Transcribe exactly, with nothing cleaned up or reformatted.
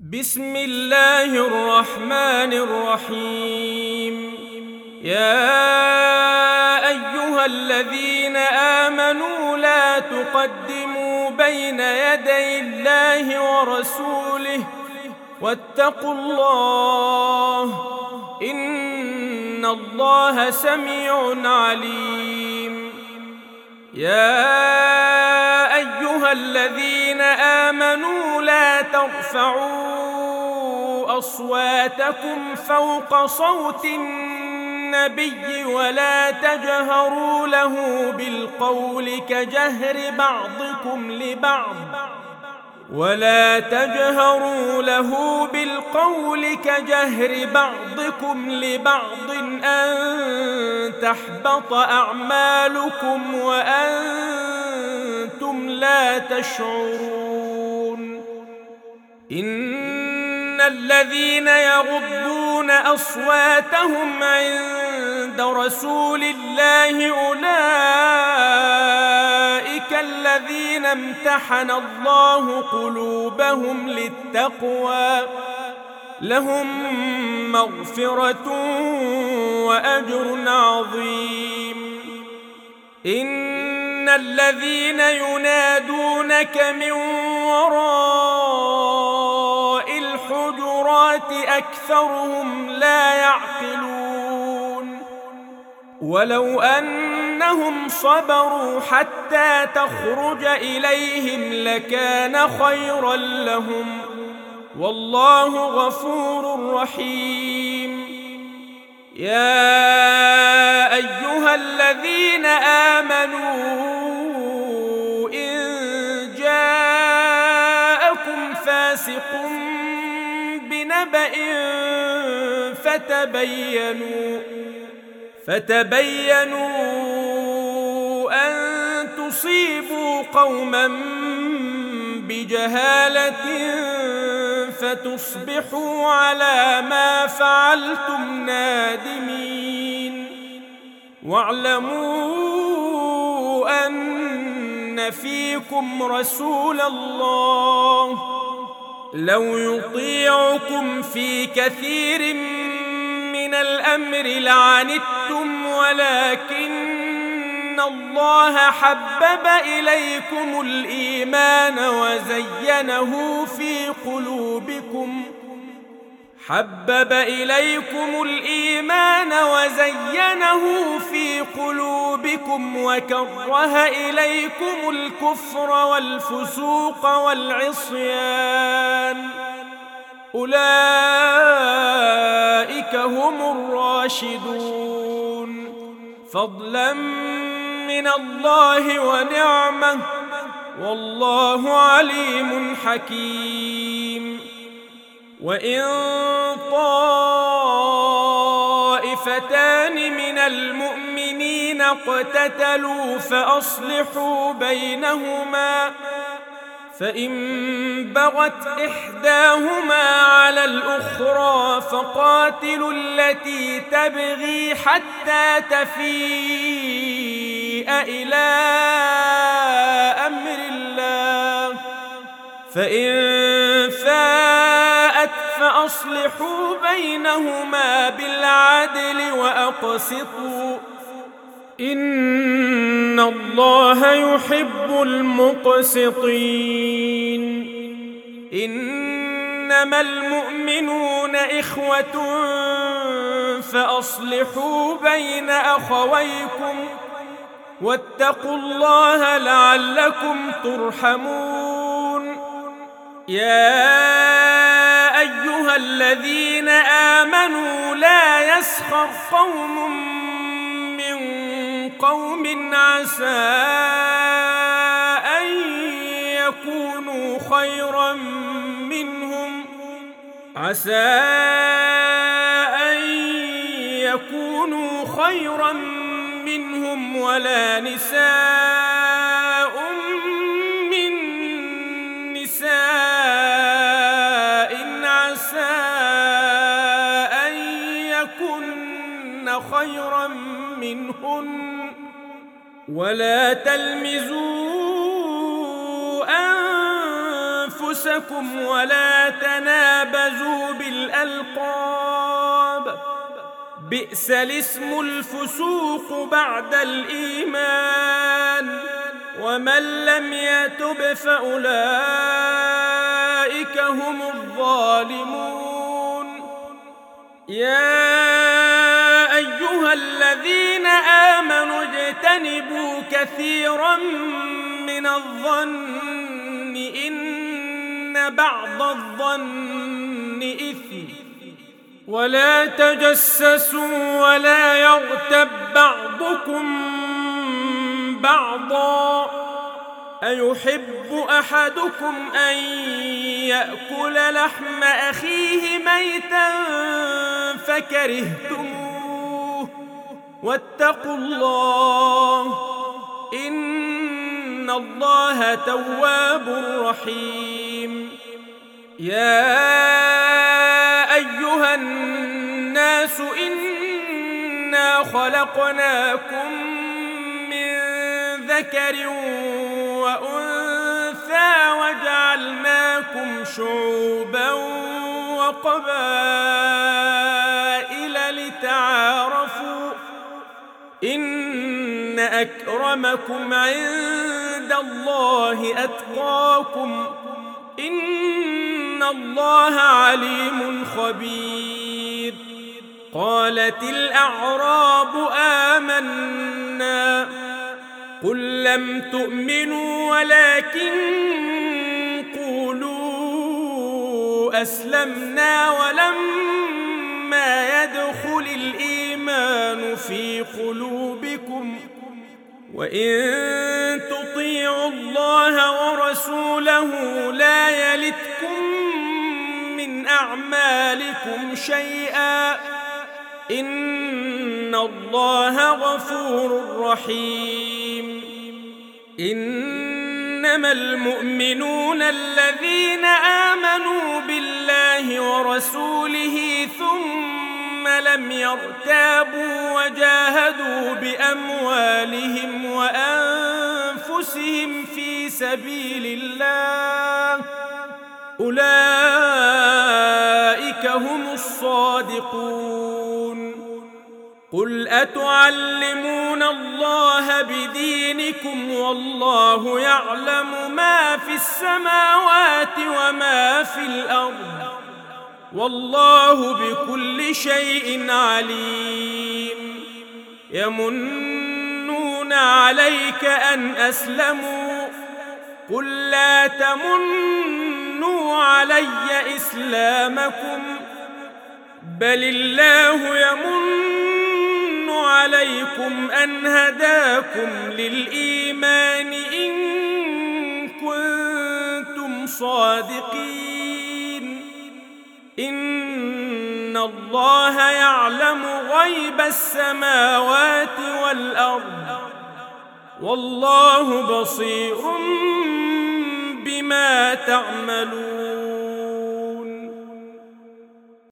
بسم الله الرحمن الرحيم. يا أيها الذين آمنوا لا تقدموا بين يدي الله ورسوله واتقوا الله إن الله سميع عليم. يا أيها الذين آمنوا لا ترفعوا أصواتكم فوق صوت النبي ولا تجهروا له بالقول كجهر بعضكم لبعض ولا تجهروا له بالقول كجهر بعضكم لبعض أن تحبط أعمالكم وأنتم لا تشعرون. إن الذين يغضون أصواتهم عند رسول الله أولئك الذين امتحن الله قلوبهم للتقوى لهم مغفرة وأجر عظيم. إن الذين ينادونك من وراء الحجرات أكثرهم لا يعقلون. ولو أنهم صبروا حتى تخرج إليهم لكان خيرا لهم والله غفور رحيم. يا أيها الذين آمنوا إن جاءكم فاسق بنبأ فتبينوا فتبينوا أن تصيبوا قوما بجهالة فتصبحوا على ما فعلتم نادمين. واعلموا أن فيكم رسول الله لو يطيعكم في كثير من الأمر لعنتم ولكن الله حبب إليكم الإيمان وزينه في قلوبكم حبب إليكم الإيمان وزينه في قلوبكم وكره إليكم الكفر والفسوق والعصيان أولئك هم الراشدون فضلا من الله ونعمة والله عليم حكيم. وإن طائفتان من المؤمنين اقتتلوا فأصلحوا بينهما فإن بغت إحداهما على الأخرى فقاتلوا التي تبغي حتى تفيء إلى أمر الله فإن فاءت فأصلحوا بينهما بالعدل وأقسطوا إن الله يحب المقسطين. إنما المؤمنون إخوة فأصلحوا بين أخويكم واتقوا الله لعلكم ترحمون. يا أيها الذين آمنوا لا يسخر قوم من قوم عسى أن يكونوا خيرا منهم عسى أن يكونوا خيرا منهم ولا نساء من نساء عسى أن يكن خيرا منهن ولا تلمزوا أنفسكم ولا تنابزوا بئس الاسم الفسوق بعد الإيمان ومن لم يتب فأولئك هم الظالمون يا أيها الذين آمنوا اجتنبوا كثيرا من الظن إن بعض الظن إثم ولا تجسسوا ولا يغتب بعضكم بعضا أيحب أحدكم أن يأكل لحم أخيه ميتا فكرهتموه واتقوا الله إن الله تواب رحيم يا أيها الناس إنا خلقناكم من ذكر وأنثى وجعلناكم شعوبا وقبائل لتعارفوا إن أكرمكم عند الله أتقاكم إن الله عليم خبير قالت الأعراب آمنا قل لم تؤمنوا ولكن قولوا أسلمنا ولما يدخل الإيمان في قلوبكم وإن تطيعوا الله ورسوله لا يلتكم من أعمالكم شيئا إن الله غفور رحيم إنما المؤمنون الذين آمنوا بالله ورسوله ثم لم يرتابوا وجاهدوا بأموالهم وأنفسهم في سبيل الله أولئك هم الصادقون قل أتعلمون الله بدينكم والله يعلم ما في السماوات وما في الأرض والله بكل شيء عليم يمنون عليك أن أسلموا قل لا تمنوا علي إسلامكم بل الله يمن عليكم أن هداكم للإيمان إن كنتم صادقين إن الله يعلم غيب السماوات والأرض والله بصير بما تعملون